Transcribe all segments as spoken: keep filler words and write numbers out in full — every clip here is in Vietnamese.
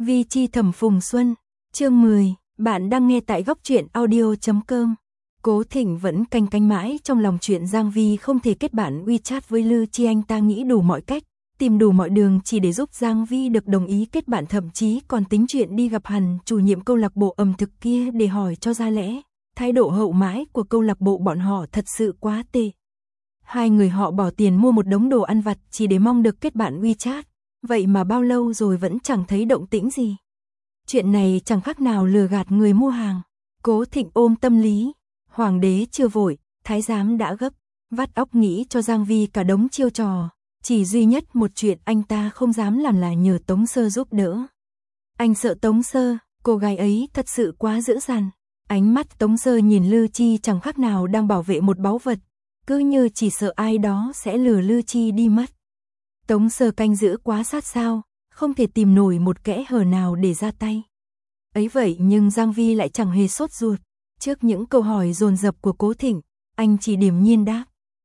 Vi chi thẩm Phùng Xuân, chương mười, bạn đang nghe tại góc truyện audio chấm com. Cố Thịnh vẫn canh canh mãi trong lòng chuyện Giang Vi không thể kết bạn WeChat với Lư Chi, anh ta nghĩ đủ mọi cách, tìm đủ mọi đường chỉ để giúp Giang Vi được đồng ý kết bạn, thậm chí còn tính chuyện đi gặp hẳn chủ nhiệm câu lạc bộ ẩm thực kia để hỏi cho ra lẽ. Thái độ hậu mãi của câu lạc bộ bọn họ thật sự quá tệ. Hai người họ bỏ tiền mua một đống đồ ăn vặt chỉ để mong được kết bạn WeChat. Vậy mà bao lâu rồi vẫn chẳng thấy động tĩnh gì. Chuyện này chẳng khác nào lừa gạt người mua hàng. Cố Thịnh ôm tâm lý, hoàng đế chưa vội, thái giám đã gấp, vắt óc nghĩ cho Giang Vi cả đống chiêu trò. Chỉ duy nhất một chuyện anh ta không dám làm là nhờ Tống Sơ giúp đỡ. Anh sợ Tống Sơ, cô gái ấy thật sự quá dữ dằn. Ánh mắt Tống Sơ nhìn Lư Chi chẳng khác nào đang bảo vệ một báu vật, cứ như chỉ sợ ai đó sẽ lừa Lư Chi đi mất. Tống Sơ canh giữ quá sát sao, không thể tìm nổi một kẽ hở nào để ra tay. Ấy vậy nhưng Giang Vi lại chẳng hề sốt ruột. Trước những câu hỏi dồn dập của Cố Thịnh, anh chỉ điềm nhiên đáp.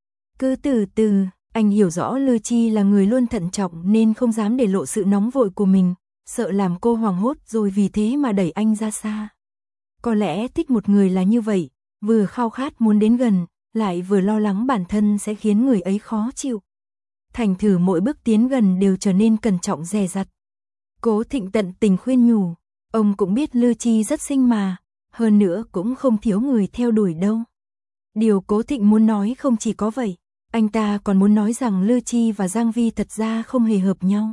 Cứ từ từ, anh hiểu rõ Lư Chi là người luôn thận trọng nên không dám để lộ sự nóng vội của mình, sợ làm cô hoảng hốt rồi vì thế mà đẩy anh ra xa. Có lẽ thích một người là như vậy, vừa khao khát muốn đến gần, lại vừa lo lắng bản thân sẽ khiến người ấy khó chịu. Thành thử mỗi bước tiến gần đều trở nên cẩn trọng dè dặt. Cố Thịnh tận tình khuyên nhủ, ông cũng biết Lư Chi rất xinh mà, hơn nữa cũng không thiếu người theo đuổi đâu. Điều Cố Thịnh muốn nói không chỉ có vậy, anh ta còn muốn nói rằng Lư Chi và Giang Vi thật ra không hề hợp nhau.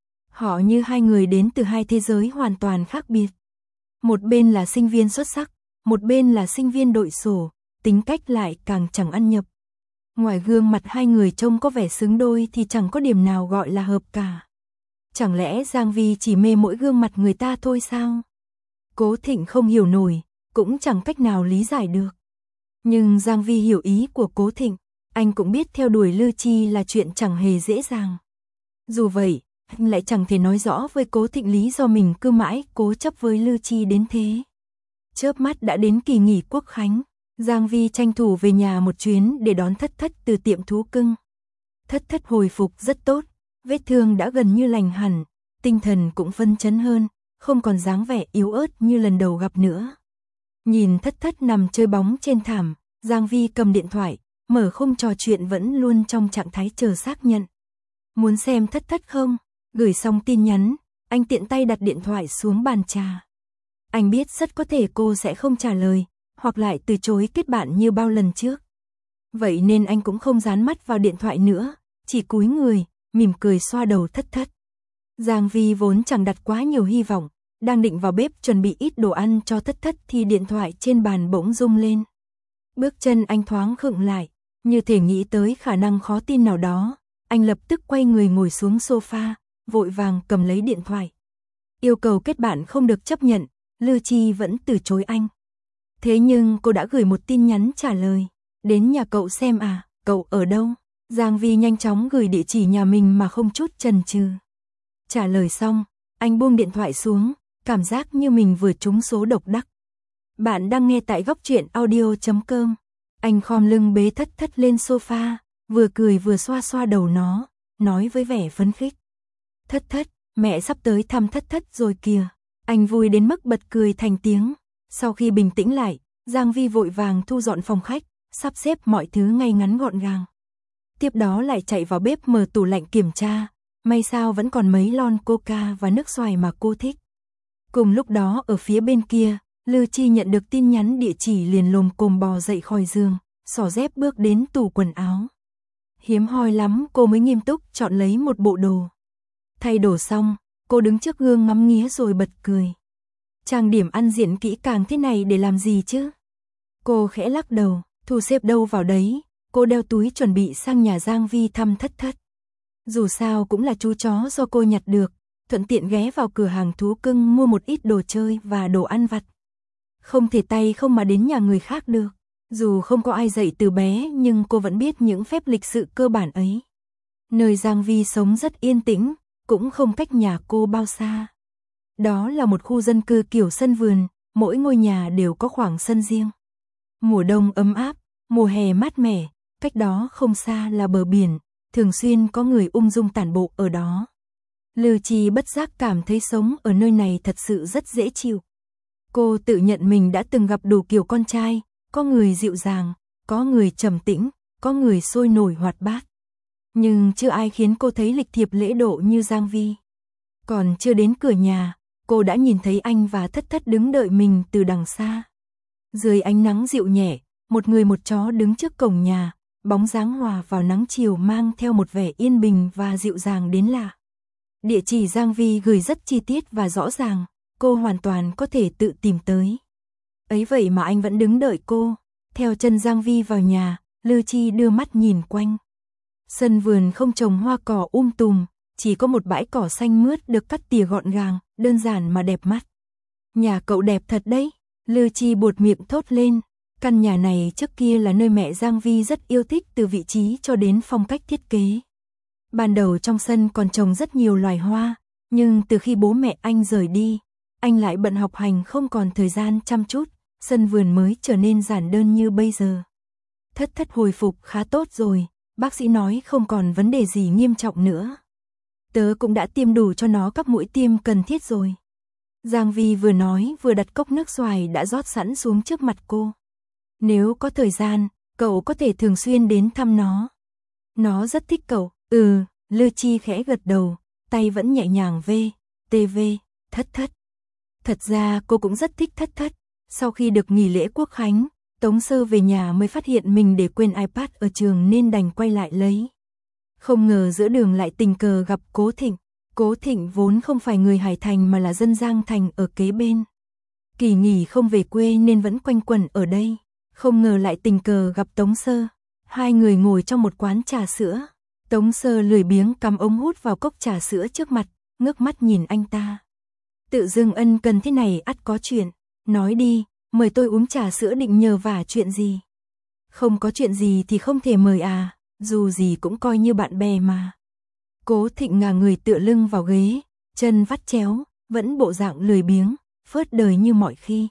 Họ như hai người đến từ hai thế giới hoàn toàn khác biệt. Một bên là sinh viên xuất sắc, một bên là sinh viên đội sổ, tính cách lại càng chẳng ăn nhập. Ngoài gương mặt hai người trông có vẻ xứng đôi thì chẳng có điểm nào gọi là hợp cả. Chẳng lẽ Giang Vi chỉ mê mỗi gương mặt người ta thôi sao? Cố Thịnh không hiểu nổi, cũng chẳng cách nào lý giải được. Nhưng Giang Vi hiểu ý của Cố Thịnh, anh cũng biết theo đuổi Lư Chi là chuyện chẳng hề dễ dàng. Dù vậy, anh lại chẳng thể nói rõ với Cố Thịnh lý do mình cứ mãi cố chấp với Lư Chi đến thế. Chớp mắt đã đến kỳ nghỉ Quốc khánh. Giang Vi tranh thủ về nhà một chuyến để đón Thất Thất từ tiệm thú cưng. Thất Thất hồi phục rất tốt, vết thương đã gần như lành hẳn, tinh thần cũng phấn chấn hơn, không còn dáng vẻ yếu ớt như lần đầu gặp nữa. Nhìn Thất Thất nằm chơi bóng trên thảm, Giang Vi cầm điện thoại, mở khung trò chuyện vẫn luôn trong trạng thái chờ xác nhận. Muốn xem Thất Thất không? Gửi xong tin nhắn, anh tiện tay đặt điện thoại xuống bàn trà. Anh biết rất có thể cô sẽ không trả lời, hoặc lại từ chối kết bạn như bao lần trước. Vậy nên anh cũng không dán mắt vào điện thoại nữa, chỉ cúi người, mỉm cười xoa đầu Thất Thất. Giang Vi vốn chẳng đặt quá nhiều hy vọng, đang định vào bếp chuẩn bị ít đồ ăn cho Thất Thất thì điện thoại trên bàn bỗng rung lên. Bước chân anh thoáng khựng lại, như thể nghĩ tới khả năng khó tin nào đó, anh lập tức quay người ngồi xuống sofa, vội vàng cầm lấy điện thoại. Yêu cầu kết bạn không được chấp nhận, Lư Chi vẫn từ chối anh. Thế nhưng cô đã gửi một tin nhắn trả lời. Đến nhà cậu xem à, cậu ở đâu? Giang Vi nhanh chóng gửi địa chỉ nhà mình mà không chút chần chừ. Trả lời xong, anh buông điện thoại xuống, cảm giác như mình vừa trúng số độc đắc. Bạn đang nghe tại góc truyện audio chấm com. Anh khom lưng bế Thất Thất lên sofa, vừa cười vừa xoa xoa đầu nó, nói với vẻ phấn khích. Thất Thất, mẹ sắp tới thăm Thất Thất rồi kìa. Anh vui đến mức bật cười thành tiếng. Sau khi bình tĩnh lại, Giang Vi vội vàng thu dọn phòng khách, sắp xếp mọi thứ ngay ngắn gọn gàng. Tiếp đó lại chạy vào bếp mở tủ lạnh kiểm tra, may sao vẫn còn mấy lon coca và nước xoài mà cô thích. Cùng lúc đó ở phía bên kia, Lư Chi nhận được tin nhắn địa chỉ liền lồm cồm bò dậy khỏi giường, xỏ dép bước đến tủ quần áo. Hiếm hoi lắm cô mới nghiêm túc chọn lấy một bộ đồ. Thay đồ xong, cô đứng trước gương ngắm nghía rồi bật cười. Trang điểm ăn diện kỹ càng thế này để làm gì chứ? Cô khẽ lắc đầu, thu xếp đâu vào đấy, cô đeo túi chuẩn bị sang nhà Giang Vi thăm Thất Thất. Dù sao cũng là chú chó do cô nhặt được, thuận tiện ghé vào cửa hàng thú cưng mua một ít đồ chơi và đồ ăn vặt. Không thể tay không mà đến nhà người khác được. Dù không có ai dạy từ bé nhưng cô vẫn biết những phép lịch sự cơ bản ấy. Nơi Giang Vi sống rất yên tĩnh, cũng không cách nhà cô bao xa. Đó là một khu dân cư kiểu sân vườn, mỗi ngôi nhà đều có khoảng sân riêng. Mùa đông ấm áp, mùa hè mát mẻ, cách đó không xa là bờ biển, thường xuyên có người ung dung tản bộ ở đó. Lư Chi bất giác cảm thấy sống ở nơi này thật sự rất dễ chịu. Cô tự nhận mình đã từng gặp đủ kiểu con trai, có người dịu dàng, có người trầm tĩnh, có người sôi nổi hoạt bát. Nhưng chưa ai khiến cô thấy lịch thiệp lễ độ như Giang Vi. Còn chưa đến cửa nhà, cô đã nhìn thấy anh và Thất Thất đứng đợi mình từ đằng xa. Dưới ánh nắng dịu nhẹ, một người một chó đứng trước cổng nhà, bóng dáng hòa vào nắng chiều mang theo một vẻ yên bình và dịu dàng đến lạ. Địa chỉ Giang Vi gửi rất chi tiết và rõ ràng, cô hoàn toàn có thể tự tìm tới. Ấy vậy mà anh vẫn đứng đợi cô. Theo chân Giang Vi vào nhà, Lư Chi đưa mắt nhìn quanh. Sân vườn không trồng hoa cỏ um tùm, chỉ có một bãi cỏ xanh mướt được cắt tỉa gọn gàng, đơn giản mà đẹp mắt. Nhà cậu đẹp thật đấy, Lư Chi buột miệng thốt lên. Căn nhà này trước kia là nơi mẹ Giang Vi rất yêu thích, từ vị trí cho đến phong cách thiết kế. Ban đầu trong sân còn trồng rất nhiều loài hoa, nhưng từ khi bố mẹ anh rời đi, anh lại bận học hành không còn thời gian chăm chút, sân vườn mới trở nên giản đơn như bây giờ. Thất Thất hồi phục khá tốt rồi, bác sĩ nói không còn vấn đề gì nghiêm trọng nữa. Tớ cũng đã tiêm đủ cho nó các mũi tiêm cần thiết rồi. Giang Vi vừa nói vừa đặt cốc nước xoài đã rót sẵn xuống trước mặt cô. Nếu có thời gian, cậu có thể thường xuyên đến thăm nó. Nó rất thích cậu. Ừ, Lư Chi khẽ gật đầu, tay vẫn nhẹ nhàng vê, tê vê, Thất Thất. Thật ra cô cũng rất thích Thất Thất. Sau khi được nghỉ lễ Quốc khánh, Tống Sơ về nhà mới phát hiện mình để quên iPad ở trường nên đành quay lại lấy. Không ngờ giữa đường lại tình cờ gặp Cố Thịnh. Cố Thịnh vốn không phải người Hải Thành mà là dân Giang Thành ở kế bên. Kỳ nghỉ không về quê nên vẫn quanh quẩn ở đây. Không ngờ lại tình cờ gặp Tống Sơ. Hai người ngồi trong một quán trà sữa. Tống Sơ lười biếng cắm ống hút vào cốc trà sữa trước mặt, ngước mắt nhìn anh ta. Tự dưng ân cần thế này ắt có chuyện. Nói đi, mời tôi uống trà sữa định nhờ vả chuyện gì? Không có chuyện gì thì không thể mời à, dù gì cũng coi như bạn bè mà. Cố Thịnh ngả người tựa lưng vào ghế, chân vắt chéo, vẫn bộ dạng lười biếng, phớt đời như mọi khi.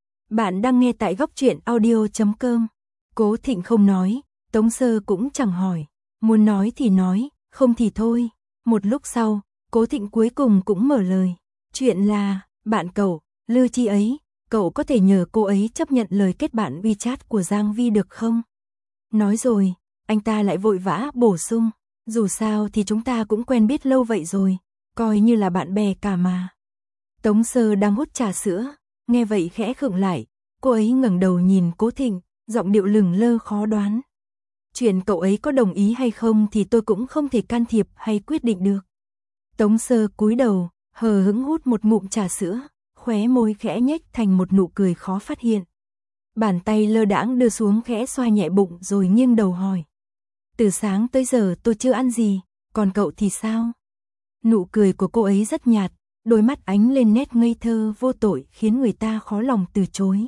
Bạn đang nghe tại góc truyện audio chấm com. Cố Thịnh không nói, Tống Sơ cũng chẳng hỏi. Muốn nói thì nói, không thì thôi. Một lúc sau, Cố Thịnh cuối cùng cũng mở lời. Chuyện là, bạn cậu, Lư Chi ấy, cậu có thể nhờ cô ấy chấp nhận lời kết bạn WeChat của Giang Vi được không? Nói rồi, anh ta lại vội vã bổ sung. Dù sao thì chúng ta cũng quen biết lâu vậy rồi, coi như là bạn bè cả mà. Tống Sơ đang hút trà sữa, nghe vậy khẽ khựng lại, cô ấy ngẩng đầu nhìn Cố Thịnh, giọng điệu lửng lơ khó đoán. Chuyện cậu ấy có đồng ý hay không thì tôi cũng không thể can thiệp hay quyết định được. Tống Sơ cúi đầu, hờ hững hút một ngụm trà sữa, khóe môi khẽ nhếch thành một nụ cười khó phát hiện. Bàn tay lơ đãng đưa xuống khẽ xoa nhẹ bụng rồi nghiêng đầu hỏi. Từ sáng tới giờ tôi chưa ăn gì, còn cậu thì sao? Nụ cười của cô ấy rất nhạt, đôi mắt ánh lên nét ngây thơ vô tội khiến người ta khó lòng từ chối.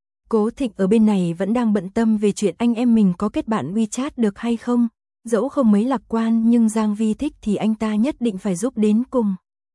Cố Thịnh ở bên này vẫn đang bận tâm về chuyện anh em mình có kết bạn WeChat được hay không, dẫu không mấy lạc quan nhưng Giang Vi thích thì anh ta nhất định phải giúp đến cùng.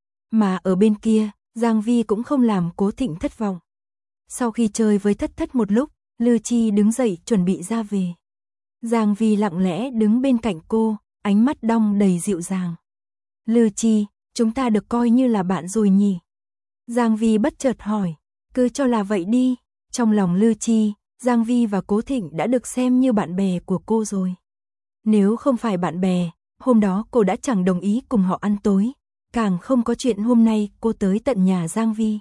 Mà ở bên kia, Giang Vi cũng không làm Cố Thịnh thất vọng. Sau khi chơi với Thất Thất một lúc, Lư Chi đứng dậy chuẩn bị ra về. Giang Vi lặng lẽ đứng bên cạnh cô, ánh mắt đong đầy dịu dàng. Lư Chi, chúng ta được coi như là bạn rồi nhỉ? Giang Vi bất chợt hỏi, cứ cho là vậy đi. Trong lòng Lư Chi, Giang Vi và Cố Thịnh đã được xem như bạn bè của cô rồi. Nếu không phải bạn bè, hôm đó cô đã chẳng đồng ý cùng họ ăn tối, càng không có chuyện hôm nay cô tới tận nhà Giang Vi.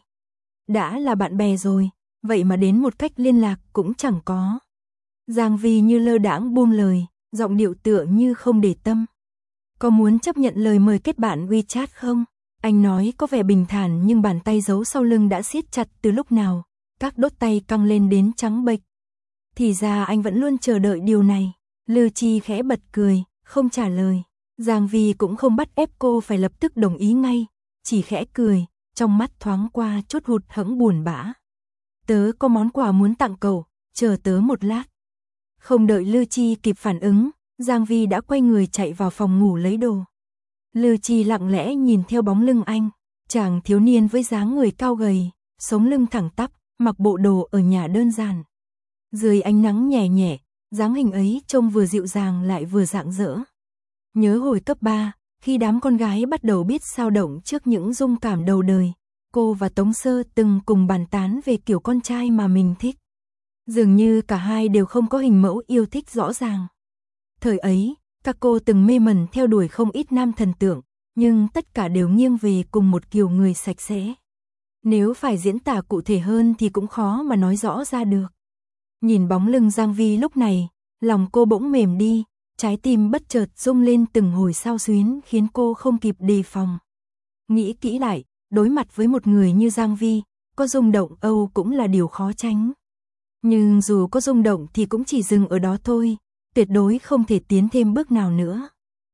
Đã là bạn bè rồi, vậy mà đến một cách liên lạc cũng chẳng có. Giang Vi như lơ đãng buông lời, giọng điệu tựa như không để tâm. Có muốn chấp nhận lời mời kết bạn WeChat không? Anh nói có vẻ bình thản nhưng bàn tay giấu sau lưng đã siết chặt từ lúc nào, các đốt tay căng lên đến trắng bệch. Thì ra anh vẫn luôn chờ đợi điều này. Lư Chi khẽ bật cười, không trả lời. Giang Vi cũng không bắt ép cô phải lập tức đồng ý ngay, chỉ khẽ cười, trong mắt thoáng qua chút hụt hẫng buồn bã. Tớ có món quà muốn tặng cậu, chờ tớ một lát. Không đợi Lư Chi kịp phản ứng, Giang Vi đã quay người chạy vào phòng ngủ lấy đồ. Lư Chi lặng lẽ nhìn theo bóng lưng anh, chàng thiếu niên với dáng người cao gầy, sống lưng thẳng tắp, mặc bộ đồ ở nhà đơn giản. Dưới ánh nắng nhẹ nhẹ, dáng hình ấy trông vừa dịu dàng lại vừa rạng rỡ. Nhớ hồi cấp ba, Khi đám con gái bắt đầu biết sao động trước những dung cảm đầu đời, cô và Tống Sơ từng cùng bàn tán về kiểu con trai mà mình thích. Dường như cả hai đều không có hình mẫu yêu thích rõ ràng. Thời ấy, các cô từng mê mẩn theo đuổi không ít nam thần tượng, nhưng tất cả đều nghiêng về cùng một kiểu người sạch sẽ. Nếu phải diễn tả cụ thể hơn thì cũng khó mà nói rõ ra được. Nhìn bóng lưng Giang Vi lúc này, lòng cô bỗng mềm đi, trái tim bất chợt rung lên từng hồi xao xuyến khiến cô không kịp đề phòng. Nghĩ kỹ lại, đối mặt với một người như Giang Vi, có rung động âu cũng là điều khó tránh. Nhưng dù có rung động thì cũng chỉ dừng ở đó thôi, tuyệt đối không thể tiến thêm bước nào nữa.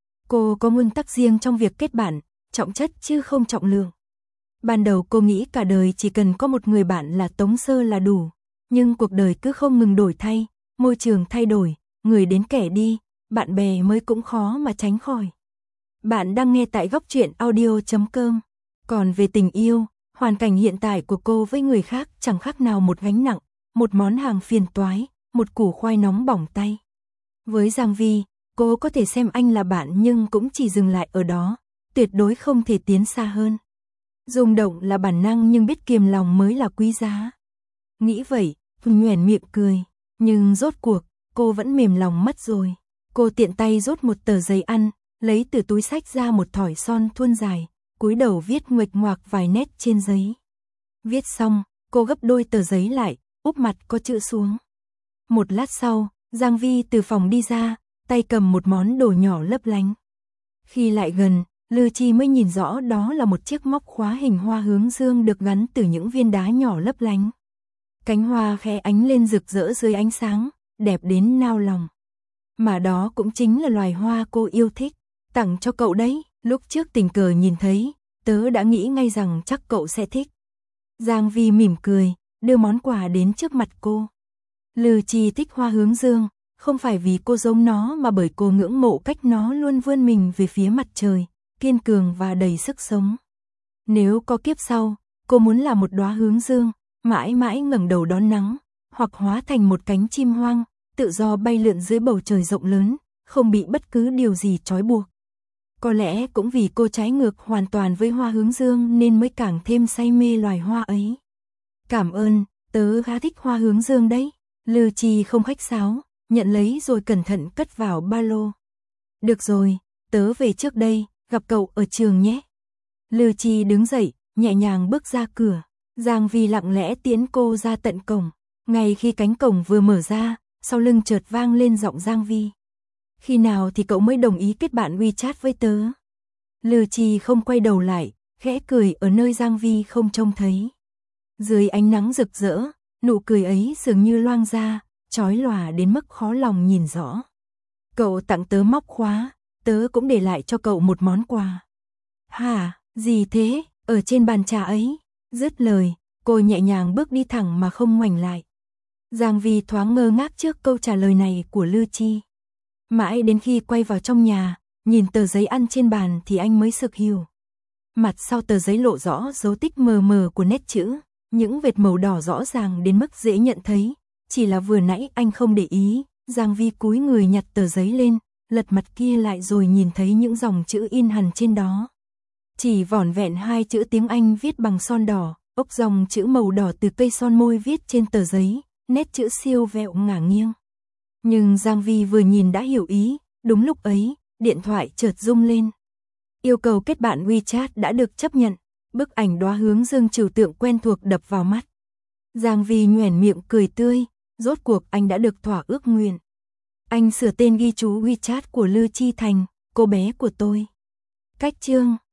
Cô có nguyên tắc riêng trong việc kết bạn, trọng chất chứ không trọng lượng. Ban đầu cô nghĩ cả đời chỉ cần có một người bạn là Tống Sơ là đủ, nhưng cuộc đời cứ không ngừng đổi thay, môi trường thay đổi, người đến kẻ đi, bạn bè mới cũng khó mà tránh khỏi. Bạn đang nghe tại góc truyện audio chấm com. Còn về tình yêu, hoàn cảnh hiện tại của cô với người khác chẳng khác nào một gánh nặng, một món hàng phiền toái, một củ khoai nóng bỏng tay. Với Giang Vi, cô có thể xem anh là bạn nhưng cũng chỉ dừng lại ở đó, tuyệt đối không thể tiến xa hơn. Rung động là bản năng nhưng biết kiềm lòng mới là quý giá. Nghĩ vậy, nhoẻn miệng cười, nhưng rốt cuộc, cô vẫn mềm lòng mất rồi. Cô tiện tay rút một tờ giấy ăn, lấy từ túi xách ra một thỏi son thuôn dài, cúi đầu viết nguệch ngoạc vài nét trên giấy. Viết xong, cô gấp đôi tờ giấy lại, úp mặt có chữ xuống. Một lát sau, Giang Vi từ phòng đi ra, tay cầm một món đồ nhỏ lấp lánh. Khi lại gần, Lư Chi mới nhìn rõ đó là một chiếc móc khóa hình hoa hướng dương được gắn từ những viên đá nhỏ lấp lánh. Cánh hoa khẽ ánh lên rực rỡ dưới ánh sáng, đẹp đến nao lòng. Mà đó cũng chính là loài hoa cô yêu thích, tặng cho cậu đấy, lúc trước tình cờ nhìn thấy, tớ đã nghĩ ngay rằng chắc cậu sẽ thích. Giang Vi mỉm cười, đưa món quà đến trước mặt cô. Lư Chi thích hoa hướng dương, không phải vì cô giống nó mà bởi cô ngưỡng mộ cách nó luôn vươn mình về phía mặt trời, kiên cường và đầy sức sống. Nếu có kiếp sau, cô muốn là một đóa hướng dương, mãi mãi ngẩng đầu đón nắng, hoặc hóa thành một cánh chim hoang, tự do bay lượn dưới bầu trời rộng lớn, không bị bất cứ điều gì trói buộc. Có lẽ cũng vì cô trái ngược hoàn toàn với hoa hướng dương nên mới càng thêm say mê loài hoa ấy. Cảm ơn, tớ khá thích hoa hướng dương đấy. Lư Chi không khách sáo, nhận lấy rồi cẩn thận cất vào ba lô. Được rồi, tớ về trước đây, gặp cậu ở trường nhé. Lư Chi đứng dậy, nhẹ nhàng bước ra cửa. Giang Vi lặng lẽ tiễn cô ra tận cổng. Ngay khi cánh cổng vừa mở ra, sau lưng chợt vang lên giọng Giang Vi. Khi nào thì cậu mới đồng ý kết bạn WeChat với tớ? Lư Chi không quay đầu lại, khẽ cười ở nơi Giang Vi không trông thấy. Dưới ánh nắng rực rỡ, nụ cười ấy dường như loang ra, chói lòa đến mức khó lòng nhìn rõ. Cậu tặng tớ móc khóa, tớ cũng để lại cho cậu một món quà. Hả, gì thế, ở trên bàn trà ấy? Dứt lời, cô nhẹ nhàng bước đi thẳng mà không ngoảnh lại. Giang Vi thoáng ngơ ngác trước câu trả lời này của Lư Chi. Mãi đến khi quay vào trong nhà, nhìn tờ giấy ăn trên bàn thì anh mới sực hiểu. Mặt sau tờ giấy lộ rõ dấu tích mờ mờ của nét chữ, những vệt màu đỏ rõ ràng đến mức dễ nhận thấy. Chỉ là vừa nãy anh không để ý, Giang Vi cúi người nhặt tờ giấy lên, lật mặt kia lại rồi nhìn thấy những dòng chữ in hằn trên đó. Chỉ vỏn vẹn hai chữ tiếng Anh viết bằng son đỏ, ốc dòng chữ màu đỏ từ cây son môi viết trên tờ giấy, nét chữ siêu vẹo ngả nghiêng. Nhưng Giang Vi vừa nhìn đã hiểu ý, đúng lúc ấy, điện thoại chợt rung lên. Yêu cầu kết bạn WeChat đã được chấp nhận, bức ảnh đóa hướng dương trừu tượng quen thuộc đập vào mắt. Giang Vi nhoẻn miệng cười tươi, rốt cuộc anh đã được thỏa ước nguyện. Anh sửa tên ghi chú WeChat của Lư Chi thành cô bé của tôi. Cách chương